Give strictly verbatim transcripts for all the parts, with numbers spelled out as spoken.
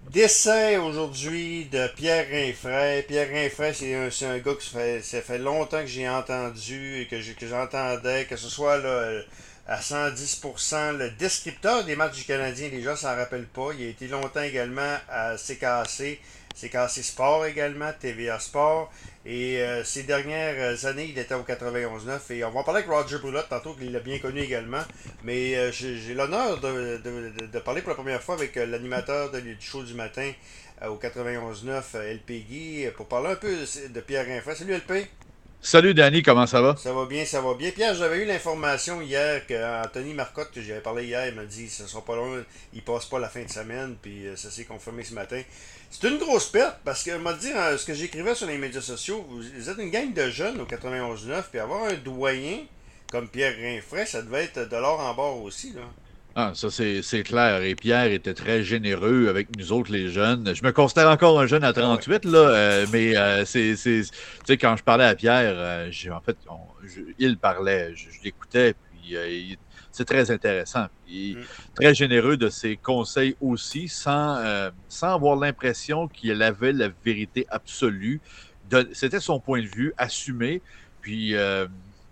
Décès aujourd'hui de Pierre Rinfret. Pierre Rinfret, c'est un, c'est un gars que ça fait, ça fait longtemps que j'ai entendu et que, j'ai- que j'entendais, que ce soit là, à cent dix pour cent le descripteur des matchs du Canadien. Les gens s'en rappellent pas. Il a été longtemps également à C K C, C K C Sport également, T V A Sport. Et euh, ces dernières années, il était au quatre-vingt-onze neuf. Et on va en parler avec Roger Brulotte tantôt, qu'il l'a bien connu également. Mais euh, j'ai j'ai l'honneur de, de- de- de parler pour la première fois avec euh, l'animateur de- du show du matin euh, au quatre-vingt-onze neuf, euh, L P Guy, euh, pour parler un peu de, de Pierre Rinfret. Salut L P. Salut Danny, comment ça va? Ça va bien, ça va bien. Pierre, j'avais eu l'information hier que Anthony Marcotte, que j'avais parlé hier, il m'a dit ce sera pas long, il passe pas la fin de semaine, puis euh, ça s'est confirmé ce matin. C'est une grosse perte parce que, m'a dit, euh, ce que j'écrivais sur les médias sociaux, vous, vous êtes une gang de jeunes au quatre-vingt-onze neuf, puis avoir un doyen comme Pierre Rinfret, ça devait être de l'or en bord aussi, là. Ah, ça c'est c'est clair. Et Pierre était très généreux avec nous autres, les jeunes. Je me considère encore un jeune à Ah ouais. trente-huit, là, euh, mais euh, c'est, c'est, tu sais, quand je parlais à Pierre, euh, j'ai, en fait, on- je- il parlait, je, je l'écoutais, puis euh, il- c'est très intéressant. Puis, Mm. très généreux de ses conseils aussi, sans, euh, sans avoir l'impression qu'il avait la vérité absolue. De- c'était son point de vue, assumé. Puis, euh,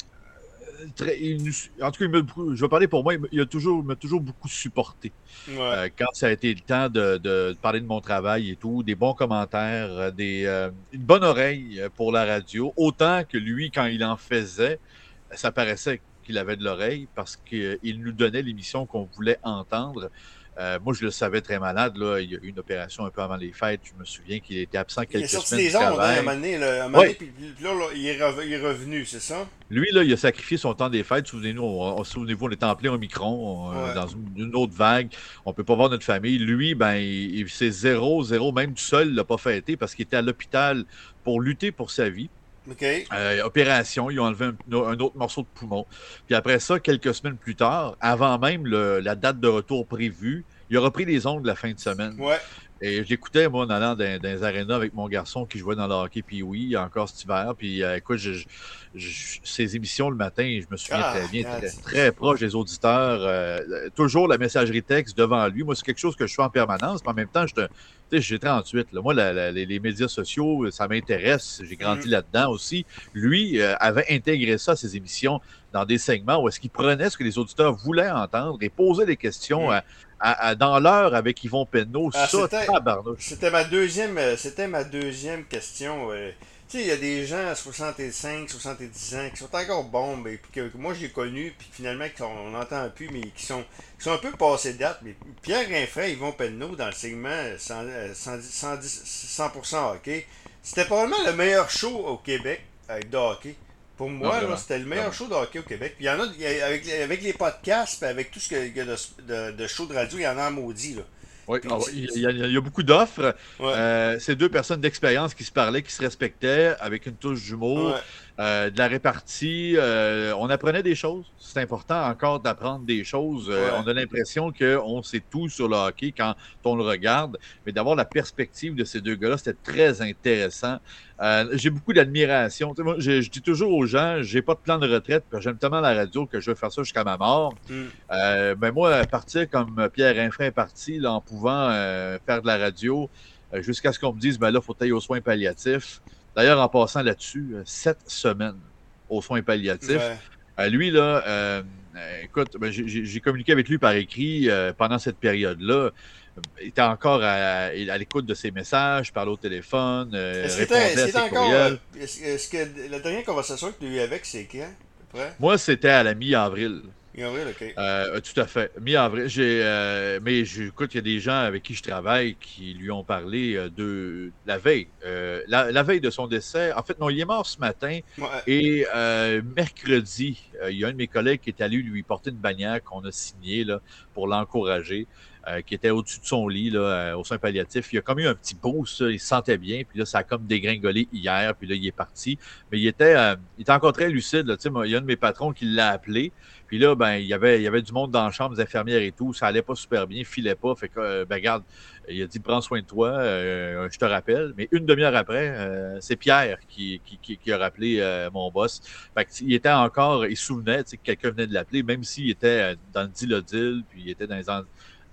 très, il- en tout cas, il me- je vais parler pour moi, il m'a il a toujours, il m'a toujours beaucoup supporté. Ouais. Euh, quand ça a été le temps de, de parler de mon travail et tout, des bons commentaires, euh, des, euh, une bonne oreille euh, pour la radio, autant que lui, quand il en faisait, ça paraissait qu'il avait de l'oreille parce qu'il nous donnait l'émission qu'on voulait entendre. Euh, moi, je le savais très malade. Là. Il y a eu une opération un peu avant les fêtes. Je me souviens qu'il était absent Il est quelques sorti semaines du des ondes, hein, un moment travail. donné, là, un moment Oui, donné, puis, puis là, là, il est, rev- il est revenu, c'est ça? lui, là, il a sacrifié son temps des fêtes. Souvenez-nous, on, on- souvenez-vous, on était en plein Omicron, on, euh, Ouais. dans une, une autre vague. On peut pas voir notre famille. Lui, ben, il, il- c'est zéro, zéro. Même tout seul, il l'a pas fêté parce qu'il était à l'hôpital pour lutter pour sa vie. OK. Euh, opération, ils ont enlevé un, un autre morceau de poumon. Puis après ça, quelques semaines plus tard, avant même le- la date de retour prévue, il a repris les ongles la fin de semaine. Ouais. Et j'écoutais, moi, en allant dans, dans les arénas avec mon garçon qui jouait dans le hockey, puis oui, encore cet hiver. Puis euh, écoute, je, je, je, ces émissions le matin, je me souviens Ah, très bien, regarde, très, c'est très c'est pas. proche des auditeurs. Euh, toujours la messagerie texte devant lui. Moi, c'est quelque chose que je fais en permanence, mais en même temps, je te, tu sais, j'ai trente-huit. Là. Moi, la, la, les, les médias sociaux, ça m'intéresse. J'ai grandi Mhm. là-dedans aussi. Lui euh, avait intégré ça à ses émissions dans des segments où est-ce qu'il prenait ce que les auditeurs voulaient entendre et posait des questions Mhm. à, à, à, dans l'heure avec Yvon Penneau. Ah, Ça, c'était, tabarnouche. c'était ma deuxième, euh, c'était ma deuxième question. euh. Tu sais, il y a des gens à soixante-cinq, soixante-dix ans qui sont encore bons, mais puis que, que moi j'ai connus, puis finalement qui sont- on n'entend plus, mais qui sont, qui sont un peu passés de date. Mais Pierre Rinfret, Yvon Penneau, dans le segment cent, euh, cent dix, cent dix, cent pour cent hockey, c'était probablement le meilleur show au Québec avec de hockey. Pour Non, moi, là, vraiment. c'était le meilleur Vraiment. show de hockey au Québec. Puis il y en a, il y a- avec, les- avec les podcasts, puis avec tout ce qu'il y a de, de, de show de radio, il y en a en maudit, là. Oui, Puis, ah ouais, il y, a, il y a beaucoup d'offres. ouais, Euh, c'est deux personnes d'expérience qui se parlaient, qui se respectaient, avec une touche d'humour, ouais. euh, de la répartie. Euh, on apprenait des choses. C'est important encore d'apprendre des choses. Euh, Ouais. on a l'impression qu'on sait tout sur le hockey quand on le regarde, mais d'avoir la perspective de ces deux gars-là, c'était très intéressant. Euh, j'ai beaucoup d'admiration. Tu sais, moi, je, je dis toujours aux gens, j'ai pas de plan de retraite, parce que j'aime tellement la radio que je veux faire ça jusqu'à ma mort. Hmm. Euh, ben moi, partir comme Pierre Rinfret est parti, là, en pouvant euh, faire de la radio, euh, jusqu'à ce qu'on me dise, ben là, il faut aller aux soins palliatifs. D'ailleurs, en passant là-dessus, euh, sept semaines aux soins palliatifs. Ouais. Euh, lui, là, euh, euh, écoute, ben, j'ai j'ai communiqué avec lui par écrit euh, pendant cette période-là. Il était encore à, à l'écoute de ses messages, parlait au téléphone, euh, Est-ce qu'il était, est-ce répondait à qu'il était ses encore. euh, courriels. Est-ce, est-ce que la dernière conversation que tu as eue avec, c'est quand, à peu près? Moi, c'était à la mi-avril. En avril, ok. Euh, tout à fait. Mi-avril. J'ai, euh, mais j'écoute, il y a des gens avec qui je travaille qui lui ont parlé euh, de la veille. Euh, la, la veille de son décès. En fait, non, il est mort ce matin. Ouais. Et euh, mercredi, euh, il y a un de mes collègues qui est allé lui porter une bannière qu'on a signée là, pour l'encourager, euh, qui était au-dessus de son lit là, euh, au soin palliatif. Il a comme eu un petit boost, là, il se sentait bien. Puis là, ça a comme dégringolé hier. Puis là, il est parti. Mais il était, euh, il était encore très lucide. Là. Tu sais, moi, il y a un de mes patrons qui l'a appelé. Puis là, ben, il y avait, il y avait du monde dans la chambre, des infirmières et tout. Ça allait pas super bien, filait pas. Fait que, euh, ben, regarde, il a dit, prends soin de toi, euh, je te rappelle. Mais une demi-heure après, euh, c'est Pierre qui, qui, qui, qui a rappelé euh, mon boss. Fait que, il était encore, il se souvenait, tu sais, que quelqu'un venait de l'appeler, même s'il était euh, dans le deal puis il était dans les, en-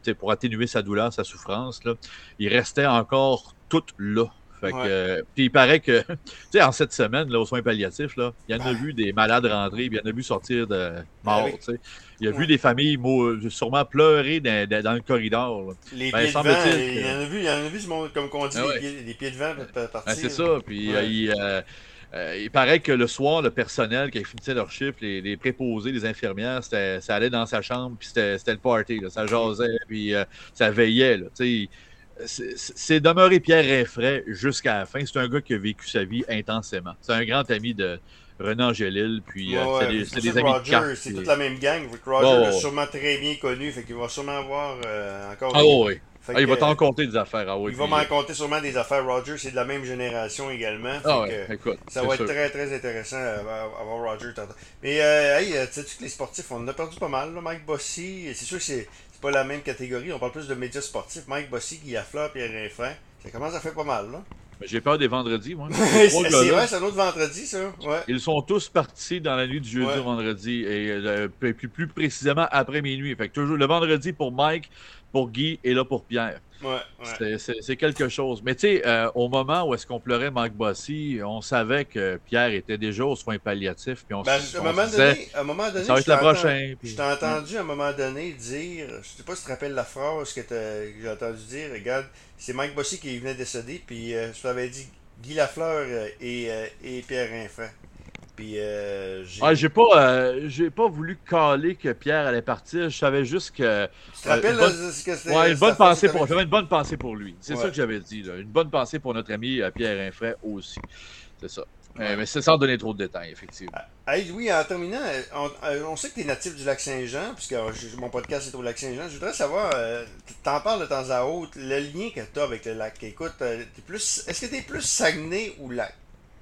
pour atténuer sa douleur, sa souffrance, là, il restait encore tout là. Fait que, Ouais. euh, puis il paraît que, tu sais, en cette semaine, là, aux soins palliatifs, là, il y en a Ah. vu des malades rentrer, puis il y en a vu sortir de morts, Avec- tu sais. Il y a Ouais. vu des familles mou- sûrement pleurer dans, dans- dans le corridor. Là. Les Ben, pieds de vent, semble-t-il il que- y en a vu, il y en a vu du monde, comme on dit, Ah les, ouais. pieds, les pieds de vent pa- partir. Ben, c'est ça. Puis euh, Ouais. il, euh, euh, il paraît que le soir, le personnel, quand ils finissaient leur chiffre, les, les préposés, les infirmières, c'était- ça allait dans sa chambre, puis c'était c'était le party. Là. Ça jasait, puis euh, ça veillait. Là, tu sais. C'est c'est demeuré Pierre Rinfret jusqu'à la fin. C'est un gars qui a vécu sa vie intensément. C'est un grand ami de René Angélil, puis euh, Ouais, c'est ouais, des, c'est c'est pour des ça que amis de Roger, cartes. c'est puis- toute la même gang. Fait que Roger Ouais, l'a ouais. sûrement très bien connu, fait qu'il va sûrement avoir euh, encore. Ah des- oui. Fait Ah, il va que, t'en compter des affaires. Ah, oui, il va puis, m'en euh, compter sûrement des affaires. Roger, c'est de la même génération également. Fait Ah ouais, que écoute, ça c'est va sûr. être très très intéressant à à avoir Roger tantôt. Mais euh, hey, euh, tu sais que les sportifs, on en a perdu pas mal. Là. Mike Bossy, c'est sûr que c'est c'est pas la même catégorie. On parle plus de médias sportifs. Mike Bossy, Guy Lafleur, Pierre Rinfret. Ça commence à faire pas mal, là. Mais j'ai peur des vendredis, moi. c'est Ces trois c'est gars-là, vrai, c'est un autre vendredi, ça. Ouais. ils sont tous partis dans la nuit du jeudi Ouais. au vendredi, et euh, plus, plus- plus précisément après minuit. Fait que toujours le vendredi pour Mike, pour Guy et là pour Pierre. Ouais, ouais. C'est- C'est c'est quelque chose. Mais tu sais, euh, au moment où est-ce qu'on pleurait Mike Bossy, on savait que Pierre était déjà aux soins palliatifs. Puis on, Ben, s- à un on moment se disait, donné, à un moment donné, ça va je être le t'entends- prochain. puis- Je t'ai entendu à un moment donné dire, je sais pas si tu te rappelles la phrase que, t'as- que j'ai entendu dire, regarde, c'est Mike Bossy qui venait décéder, puis euh, je t'avais dit Guy Lafleur euh, et, euh, et Pierre Rinfret. Puis euh, j'ai... Ah, j'ai pas, euh, j'ai pas voulu caler que Pierre allait partir. Je savais juste que. tu te rappelles une là, bonne- ce que c'était? Ouais, une cette bonne affaire pensée que pour, t'avais j'avais une bonne pensée pour lui. C'est Ouais. ça que j'avais dit. Là. Une bonne pensée pour notre ami euh, Pierre Rinfret aussi. C'est ça. Euh, Ouais. mais c'est sans donner trop de détails, effectivement. Ah, hey, oui, en terminant, euh, on, euh, on sait que tu es natif du Lac-Saint-Jean, puisque euh, j'ai- mon podcast est au Lac-Saint-Jean. Je voudrais savoir, euh, t'en parles de temps à autre, le lien que tu as avec le lac. Écoute, euh, t'es plus, est-ce que tu es plus Saguenay ou lac?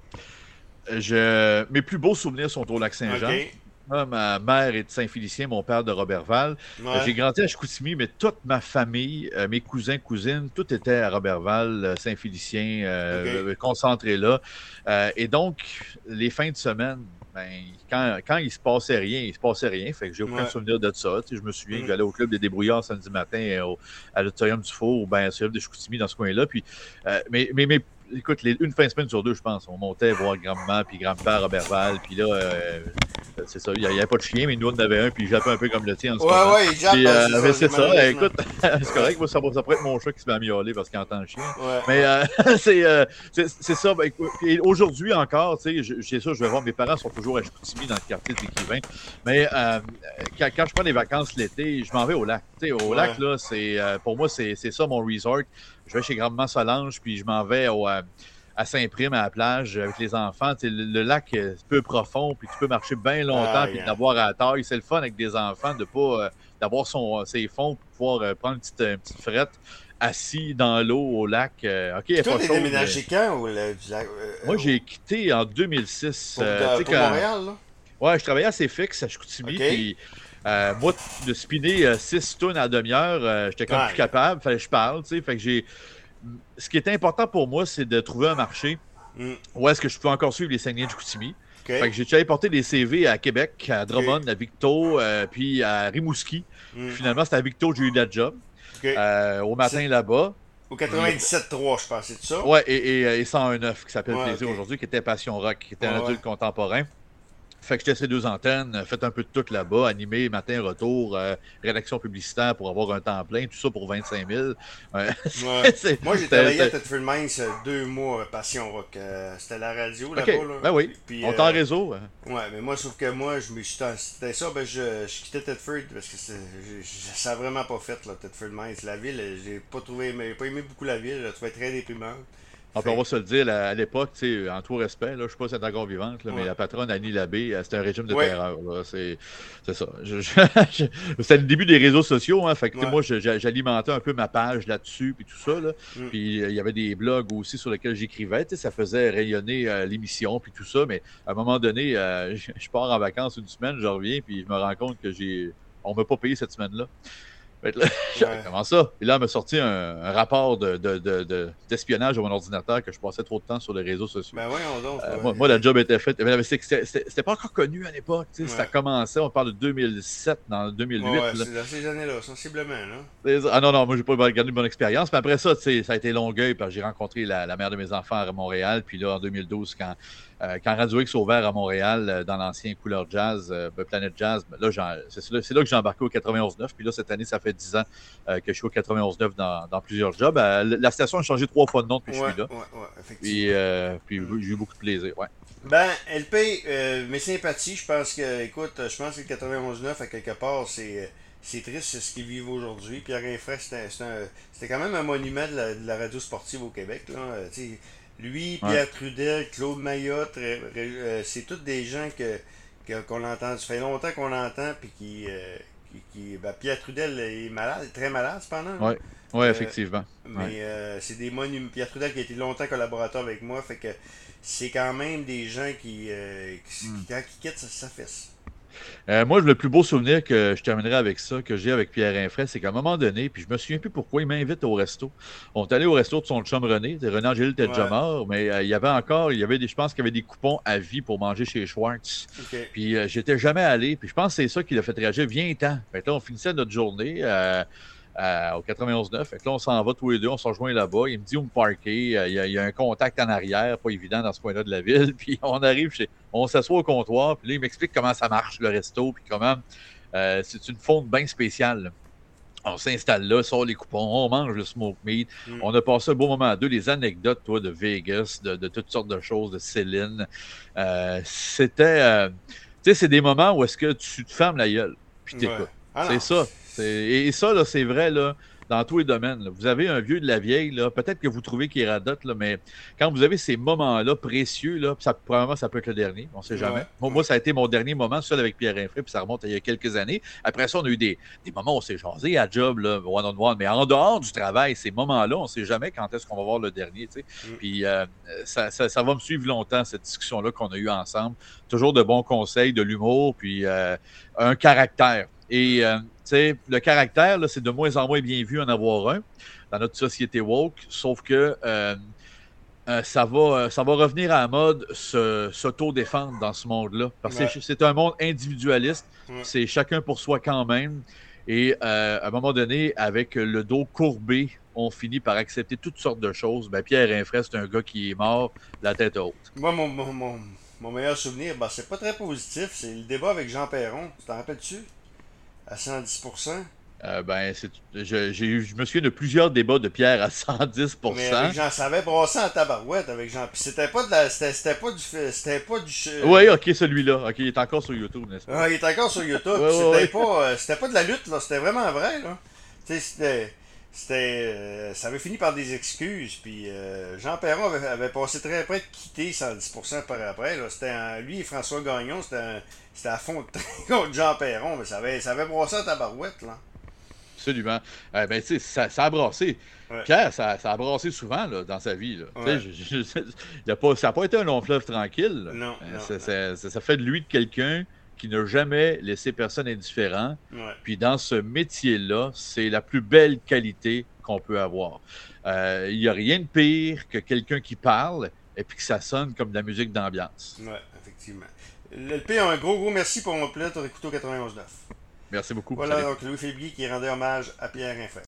Je... Mes plus beaux souvenirs sont au Lac-Saint-Jean. Ok. Moi, ma mère est de Saint-Félicien, mon père de Robertval. Ouais. J'ai grandi à Chicoutimi, mais toute ma famille, euh, mes cousins, cousines, tout était à Robertval, euh, Saint-Félicien, euh, Ok. concentré là. Euh, et donc, les fins de semaine, ben, quand, quand il se passait rien, il se passait rien. Fait que j'ai aucun Ouais. souvenir de ça. Tu sais, je me souviens Mm. que j'allais au club des débrouillards samedi matin euh, au- à l'Auditorium du Four ou bien à celui de Chicoutimi dans ce coin-là. Puis, euh, mais, mais, mais écoute, les, une fin de semaine sur deux, je pense, on montait voir grand-maman puis grand-père à Robertval. Puis là, euh, c'est ça, il n'y avait pas de chien, mais nous, on en avait un, puis il jappait un peu comme le tien en ce moment. Ouais, ouais, Jacques, Puis, ben, euh, c'est mais ça, c'est ça, malheureusement. écoute, c'est correct, moi, ça, va- ça pourrait être mon chat qui se met à miauler parce qu'il entend le chien. Ouais. Mais euh, c'est euh, c'est- c'est ça. Ben, écoute, et aujourd'hui encore, tu sais, je- j'ai ça, je vais voir, mes parents sont toujours à Chicoutimi dans le quartier des Écrivains. Mais euh, quand, quand je prends des vacances l'été, je m'en vais au lac. Tu sais, au Ouais. lac, là, c'est euh, pour moi, c'est c'est ça mon resort. Je vais chez grand-maman Solange, puis je m'en vais au, euh, à Saint-Prime, à la plage, avec les enfants. Tu sais, le, le lac est peu profond, puis tu peux marcher bien longtemps, Ah, puis yeah. d'avoir à la taille. C'est le fun avec des enfants de pas euh, d'avoir son ses fonds pour pouvoir euh, prendre une petite, une petite frette assis dans l'eau au lac. Euh, OK, il est Toi, pas t'es chaud, déménagé quand au le- du lac? euh, mais moi, euh, j'ai quitté en deux mille six. Pour, euh, de- tu sais, pour quand- Montréal, là? Ouais, je travaillais assez fixe à Chicoutimi. OK. Puis, euh, moi, de spinner six tonnes à demi-heure, euh, j'étais comme Ouais. plus capable. Fallait que je parle, tu sais. Fait que j'ai. Ce qui était important pour moi, c'est de trouver un marché Mm. où est-ce que je peux encore suivre les Saguenay de Chicoutimi. OK. Fait que j'ai déjà porté des C V à Québec, à Drummond, à Victo, euh, puis à Rimouski. Mm. Puis finalement, c'était à Victo que j'ai eu la job. OK. Euh, au matin C'est- là-bas. Au quatre-vingt-dix-sept trois, je pense, c'est tout ça? Ouais, et, et, et cent un neuf qui s'appelle Ouais, Plaisir ok. aujourd'hui, qui était Passion Rock, qui était un Ouais, adulte contemporain. Fait que j'étais ces deux antennes, fait un peu de tout là-bas, animé, matin, retour, euh, rédaction publicitaire pour avoir un temps plein, tout ça pour vingt-cinq mille. Ouais. Ouais. C'est- Moi, j'ai c'était- travaillé à c'était- Thetford Mines euh, deux mois, euh, Passion Rock. Euh, C'était la radio OK, là-bas. Là. ben oui, Puis, on euh, est en réseau. hein. Ouais, mais moi, sauf que moi, je me suis c'était ça, ben je, je quittais Thetford parce que c'est- je- je- ça a vraiment pas fait, là, Thetford Mines. La ville, euh, j'ai pas trouvé, mais j'ai pas aimé beaucoup la ville, je la trouvais très déprimante. Ah, puis on va se le dire, là, à l'époque, tu sais, en tout respect, là, je sais pas si elle est encore vivante, là, mais Ouais. la patronne Annie Labbé, euh, c'était un régime de Ouais. terreur. là. C'est c'est ça. Je- je- je- C'était le début des réseaux sociaux, hein, fait que tu sais, Ouais. moi, je- j'a- j'alimentais un peu ma page là-dessus, puis tout ça. Là. Mm. Puis euh, il y avait des blogs aussi sur lesquels j'écrivais, tu sais, ça faisait rayonner euh, l'émission, puis tout ça, mais à un moment donné, euh, je je pars en vacances une semaine, je reviens, puis je me rends compte que j'ai on m'a pas payé cette semaine-là. Fait que là, Ouais. comment ça? Et là, elle m'a sorti un, un rapport de, de, de, de, d'espionnage à mon ordinateur que je passais trop de temps sur les réseaux sociaux. Ben voyons donc, Euh, toi. moi, moi, la job était faite. Mais c'est que C'était c'était- c'était pas encore connu à l'époque. Tu sais, ça Ouais. commençait, on parle de deux mille sept, dans deux mille Ouais, huit. ouais, Là. c'est dans ces années-là, sensiblement, là. Les- Ah non, non, moi, j'ai pas gardé une bonne expérience. Mais après ça, tu sais, ça a été Longueuil, parce que j'ai rencontré la, la mère de mes enfants à Montréal. Puis là, en deux mille douze, quand, euh, quand Radio X a ouvert à Montréal, euh, dans l'ancien Couleur Jazz, euh, ben, Planète Jazz, ben, là, j'en- c'est là, c'est là que j'ai embarqué au quatre-vingt-onze neuf. Puis là, cette année, ça fait dix ans euh, que je suis au quatre-vingt-onze neuf dans, dans plusieurs jobs. Euh, la station a changé trois fois de nom depuis que je Ouais, suis là. ouais, ouais, effectivement. Puis, euh, puis Mm. j'ai eu beaucoup de plaisir. Ouais. Ben, L P, euh, mes sympathies, je pense que, écoute, je pense que le quatre-vingt-onze neuf, à quelque part, c'est c'est triste, c'est ce qu'ils vivent aujourd'hui. Pierre Infray, c'était c'était un- c'était quand même un monument de la, de la radio sportive au Québec, là. Euh, tu sais, lui, Ouais. Pierre Trudel, Claude Mayotte, Ré- Ré- euh, c'est tous des gens que que- qu'on entend. Ça fait longtemps qu'on l'entend, puis qui, euh, qui, qui- ben, Pierre Trudel est malade, très malade cependant, là. Ouais, ouais, Euh, effectivement. mais Ouais. euh, c'est des monuments. Pierre Trudel qui a été longtemps collaborateur avec moi, fait que c'est quand même des gens qui, euh, qui, Mm. qui- quand ils quittent, ça, ça fesse. Euh, moi, le plus beau souvenir que je terminerai avec ça, que j'ai avec Pierre Infray, c'est qu'à un moment donné, puis je me souviens plus pourquoi il m'invite au resto. On est allé au resto de son chum René. René Angélil était déjà Ouais, mort, mais euh, il y avait encore, il y avait des, je pense qu'il y avait des coupons à vie pour manger chez Schwartz. ok. Puis euh, j'étais jamais allé. Puis je pense que c'est ça qui l'a fait réagir. Viens-t'en. Fait que là, on finissait notre journée euh, euh, au quatre-vingt-onze neuf. Fait que là, on s'en va tous les deux, on se rejoint là-bas. Il me dit où me parker. Euh, Il y, a, il y a un contact en arrière, pas évident dans ce coin-là de la ville. Puis on arrive chez. On s'assoit au comptoir. Puis là, il m'explique comment ça marche, le resto. Puis comment euh, c'est une fonte bien spéciale, là. On s'installe là, sort les coupons, on mange le smoke meat. Mm. On a passé un beau moment à deux. Les anecdotes, toi, de Vegas, de, de toutes sortes de choses, de Céline. Euh, c'était. euh, tu sais, c'est des moments où est-ce que tu te fermes la gueule, puis Ouais. t'écoutes. Ah C'est non. ça. C'est- Et, et ça, là, c'est vrai, là, dans tous les domaines, là. Vous avez un vieux de la vieille, là, peut-être que vous trouvez qu'il radote, là, mais quand vous avez ces moments-là précieux, là, puis ça, probablement, ça peut être le dernier, on ne sait jamais. Ouais. Moi, moi, ça a été mon dernier moment, seul avec Pierre Infray, puis ça remonte à il y a quelques années. Après ça, on a eu des, des moments où on s'est jasé à job, là, one-on-one, mais en dehors du travail, ces moments-là, on ne sait jamais quand est-ce qu'on va voir le dernier, tu sais. Mm. Puis euh, ça, ça, ça va me suivre longtemps, cette discussion-là qu'on a eue ensemble. Toujours de bons conseils, de l'humour, puis euh, un caractère. Et euh, tu sais, le caractère, là, c'est de moins en moins bien vu en avoir un dans notre société woke, sauf que euh, euh, ça, va, euh, ça va revenir à la mode se, s'auto-défendre dans ce monde-là. Parce que Ouais. c'est, c'est un monde individualiste, Ouais. c'est chacun pour soi quand même. Et euh, à un moment donné, avec le dos courbé, on finit par accepter toutes sortes de choses. Ben, Pierre Infray, c'est un gars qui est mort, la tête haute. Moi, mon, mon, mon, mon meilleur souvenir, ben, c'est pas très positif, c'est le débat avec Jean Perron. Tu t'en rappelles-tu? À cent dix pour cent. Euh, ben, c'est, je, j'ai, je me souviens de plusieurs débats de Pierre à cent dix pour Mais cent. avec Jean, ça avait brassé en tabarouette avec Jean. Puis c'était pas de la. C'était, c'était pas du. C'était pas du. Oui, ok, celui-là. Ok, il est encore sur YouTube, n'est-ce pas? Ah, il est encore sur YouTube. Ouais, Puis ouais, c'était ouais. pas. euh, C'était pas de la lutte, là. C'était vraiment vrai, là. Tu sais, c'était. C'était. euh, ça avait fini par des excuses. Puis euh, Jean Perron avait, avait passé très près de quitter cent dix pour cent par après, là. C'était un- lui et François Gagnon, c'était un- c'était à fond de train contre Jean Perron. Mais ça avait, ça avait brassé en tabarouette, là. Absolument. Euh, ben, tu sais, ça, ça a brassé. Ouais. Pierre, ça, ça a brassé souvent là, dans sa vie. Là. Tu Ouais. sais, je- je- il a pas, ça n'a pas été un long fleuve tranquille. là. Non, Euh, non, ça, non. ça- ça- ça fait de lui de quelqu'un qui n'a jamais laissé personne indifférent. Ouais. Puis dans ce métier-là, c'est la plus belle qualité qu'on peut avoir. Euh, Il n'y a rien de pire que quelqu'un qui parle et puis que ça sonne comme de la musique d'ambiance. Ouais, effectivement. Le P, un gros, gros merci pour mon pilote au écouter au quatre-vingt-onze neuf. Merci beaucoup. Voilà Salut. donc Louis Féblier qui rendait hommage à Pierre Infray.